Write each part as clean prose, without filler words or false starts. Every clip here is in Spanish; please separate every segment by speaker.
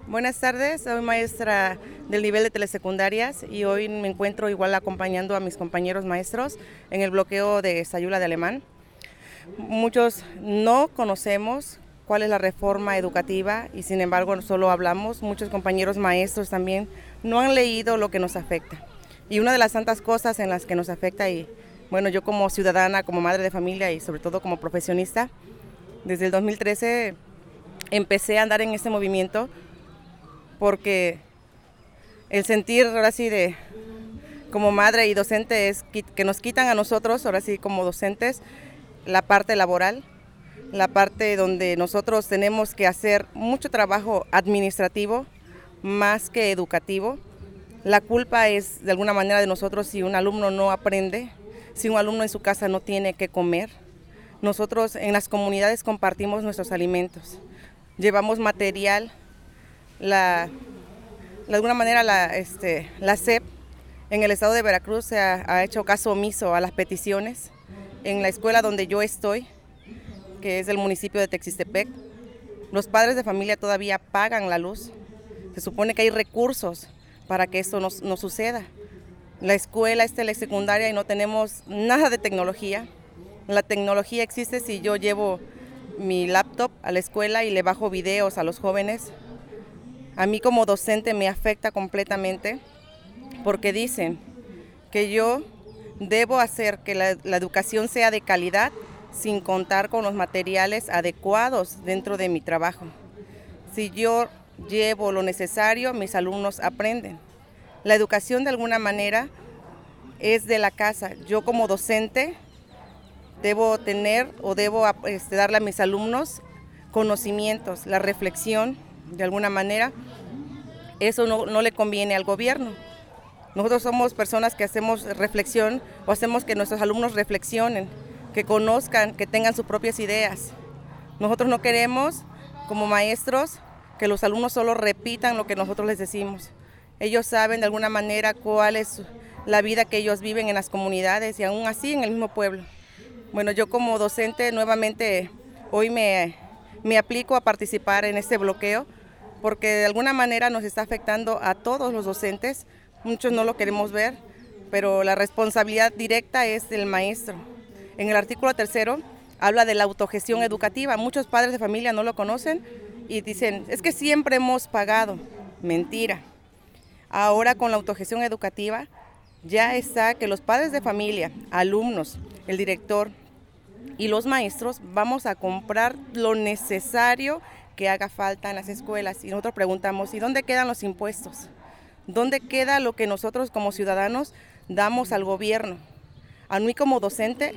Speaker 1: Buenas tardes, soy maestra del nivel de telesecundarias y hoy me encuentro igual acompañando a mis compañeros maestros en el bloqueo de Sayula de Alemán. Muchos no conocemos cuál es la reforma educativa y sin embargo solo hablamos. Muchos compañeros maestros también no han leído lo que nos afecta. Y una de las tantas cosas en las que nos afecta, y bueno, yo como ciudadana, como madre de familia y sobre todo como profesionista, desde el 2013 empecé a andar en este movimiento porque el sentir ahora sí de como madre y docente es que nos quitan a nosotros, ahora sí como docentes, la parte laboral, la parte donde nosotros tenemos que hacer mucho trabajo administrativo más que educativo. La culpa es de alguna manera de nosotros si un alumno no aprende, si un alumno en su casa no tiene que comer. Nosotros en las comunidades compartimos nuestros alimentos, llevamos material. De alguna manera la SEP en el estado de Veracruz se ha hecho caso omiso a las peticiones. En la escuela donde yo estoy, que es el municipio de Texistepec, los padres de familia todavía pagan la luz. Se supone que hay recursos para que esto no suceda. La escuela es telesecundaria y no tenemos nada de tecnología. La tecnología existe si yo llevo mi laptop a la escuela y le bajo videos a los jóvenes. A mí como docente me afecta completamente porque dicen que yo debo hacer que la educación sea de calidad sin contar con los materiales adecuados dentro de mi trabajo. Si yo llevo lo necesario, mis alumnos aprenden. La educación de alguna manera es de la casa. Yo como docente debo tener o debo darle a mis alumnos conocimientos, la reflexión de alguna manera. Eso no le conviene al gobierno. Nosotros somos personas que hacemos reflexión o hacemos que nuestros alumnos reflexionen, que conozcan, que tengan sus propias ideas. Nosotros no queremos, como maestros, que los alumnos solo repitan lo que nosotros les decimos. Ellos saben de alguna manera cuál es la vida que ellos viven en las comunidades y aún así en el mismo pueblo. Bueno, yo como docente nuevamente hoy me aplico a participar en este bloqueo porque de alguna manera nos está afectando a todos los docentes. Muchos no lo queremos ver, pero la responsabilidad directa es del maestro. En el artículo 3 habla de la autogestión educativa. Muchos padres de familia no lo conocen y dicen, es que siempre hemos pagado. Mentira. Ahora con la autogestión educativa ya está que los padres de familia, alumnos, el director y los maestros vamos a comprar lo necesario que haga falta en las escuelas. Y nosotros preguntamos, ¿y dónde quedan los impuestos? ¿Dónde queda lo que nosotros como ciudadanos damos al gobierno? A mí como docente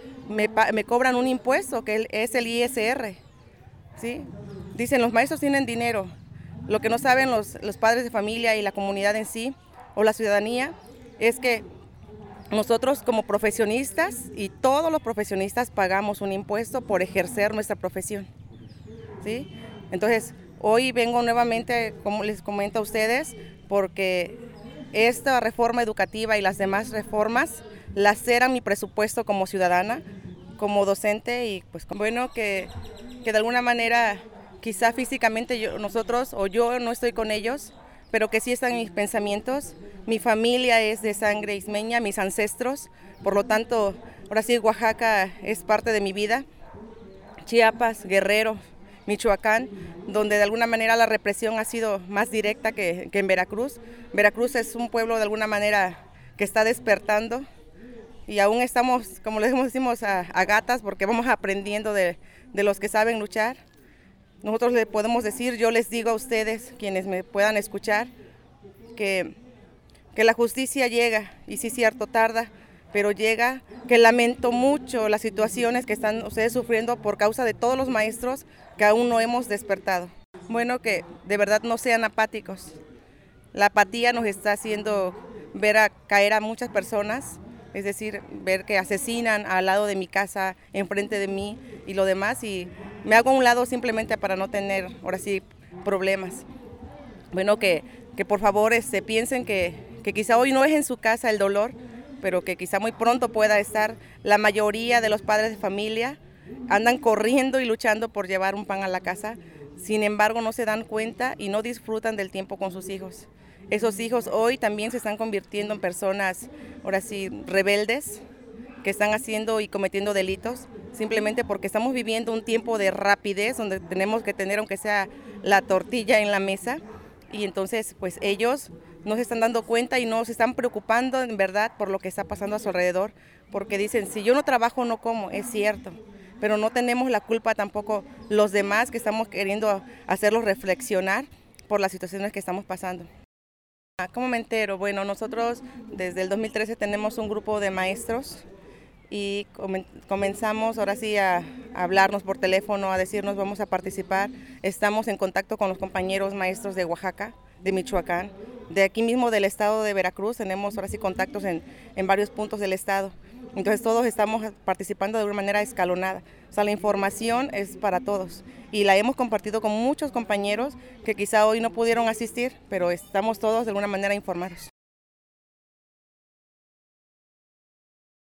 Speaker 1: me cobran un impuesto que es el ISR. ¿Sí? Dicen, los maestros tienen dinero. Lo que no saben los padres de familia y la comunidad en sí, o la ciudadanía, es que nosotros como profesionistas y todos los profesionistas pagamos un impuesto por ejercer nuestra profesión. ¿Sí? Entonces, hoy vengo nuevamente, como les comento a ustedes, porque esta reforma educativa y las demás reformas laceran mi presupuesto como ciudadana, como docente y pues bueno, que de alguna manera quizá físicamente yo no estoy con ellos, pero que sí están en mis pensamientos. Mi familia es de sangre ismeña, mis ancestros, por lo tanto, ahora sí Oaxaca es parte de mi vida, Chiapas, Guerrero, Michoacán, donde de alguna manera la represión ha sido más directa que en Veracruz. Veracruz es un pueblo de alguna manera que está despertando y aún estamos, como les decimos, a gatas porque vamos aprendiendo de los que saben luchar. Nosotros le podemos decir, yo les digo a ustedes, quienes me puedan escuchar, que la justicia llega, y sí cierto, tarda, pero llega, que lamento mucho las situaciones que están ustedes sufriendo por causa de todos los maestros que aún no hemos despertado. Bueno, que de verdad no sean apáticos. La apatía nos está haciendo ver caer a muchas personas, es decir, ver que asesinan al lado de mi casa, enfrente de mí y lo demás, y me hago a un lado simplemente para no tener, ahora sí, problemas. Bueno, que por favor piensen que quizá hoy no es en su casa el dolor, pero que quizá muy pronto pueda estar. La mayoría de los padres de familia andan corriendo y luchando por llevar un pan a la casa. Sin embargo, no se dan cuenta y no disfrutan del tiempo con sus hijos. Esos hijos hoy también se están convirtiendo en personas, ahora sí, rebeldes, que están haciendo y cometiendo delitos, simplemente porque estamos viviendo un tiempo de rapidez, donde tenemos que tener, aunque sea la tortilla en la mesa, y entonces pues ellos no se están dando cuenta y no se están preocupando en verdad por lo que está pasando a su alrededor, porque dicen, si yo no trabajo no como, es cierto, pero no tenemos la culpa tampoco los demás que estamos queriendo hacerlos reflexionar por las situaciones que estamos pasando. ¿Cómo me entero? Bueno, nosotros desde el 2013 tenemos un grupo de maestros y comenzamos ahora sí a hablarnos por teléfono, a decirnos vamos a participar. Estamos en contacto con los compañeros maestros de Oaxaca, de Michoacán, de aquí mismo del estado de Veracruz. Tenemos ahora sí contactos en varios puntos del estado. Entonces todos estamos participando de una manera escalonada. O sea, la información es para todos y la hemos compartido con muchos compañeros que quizá hoy no pudieron asistir, pero estamos todos de alguna manera informados.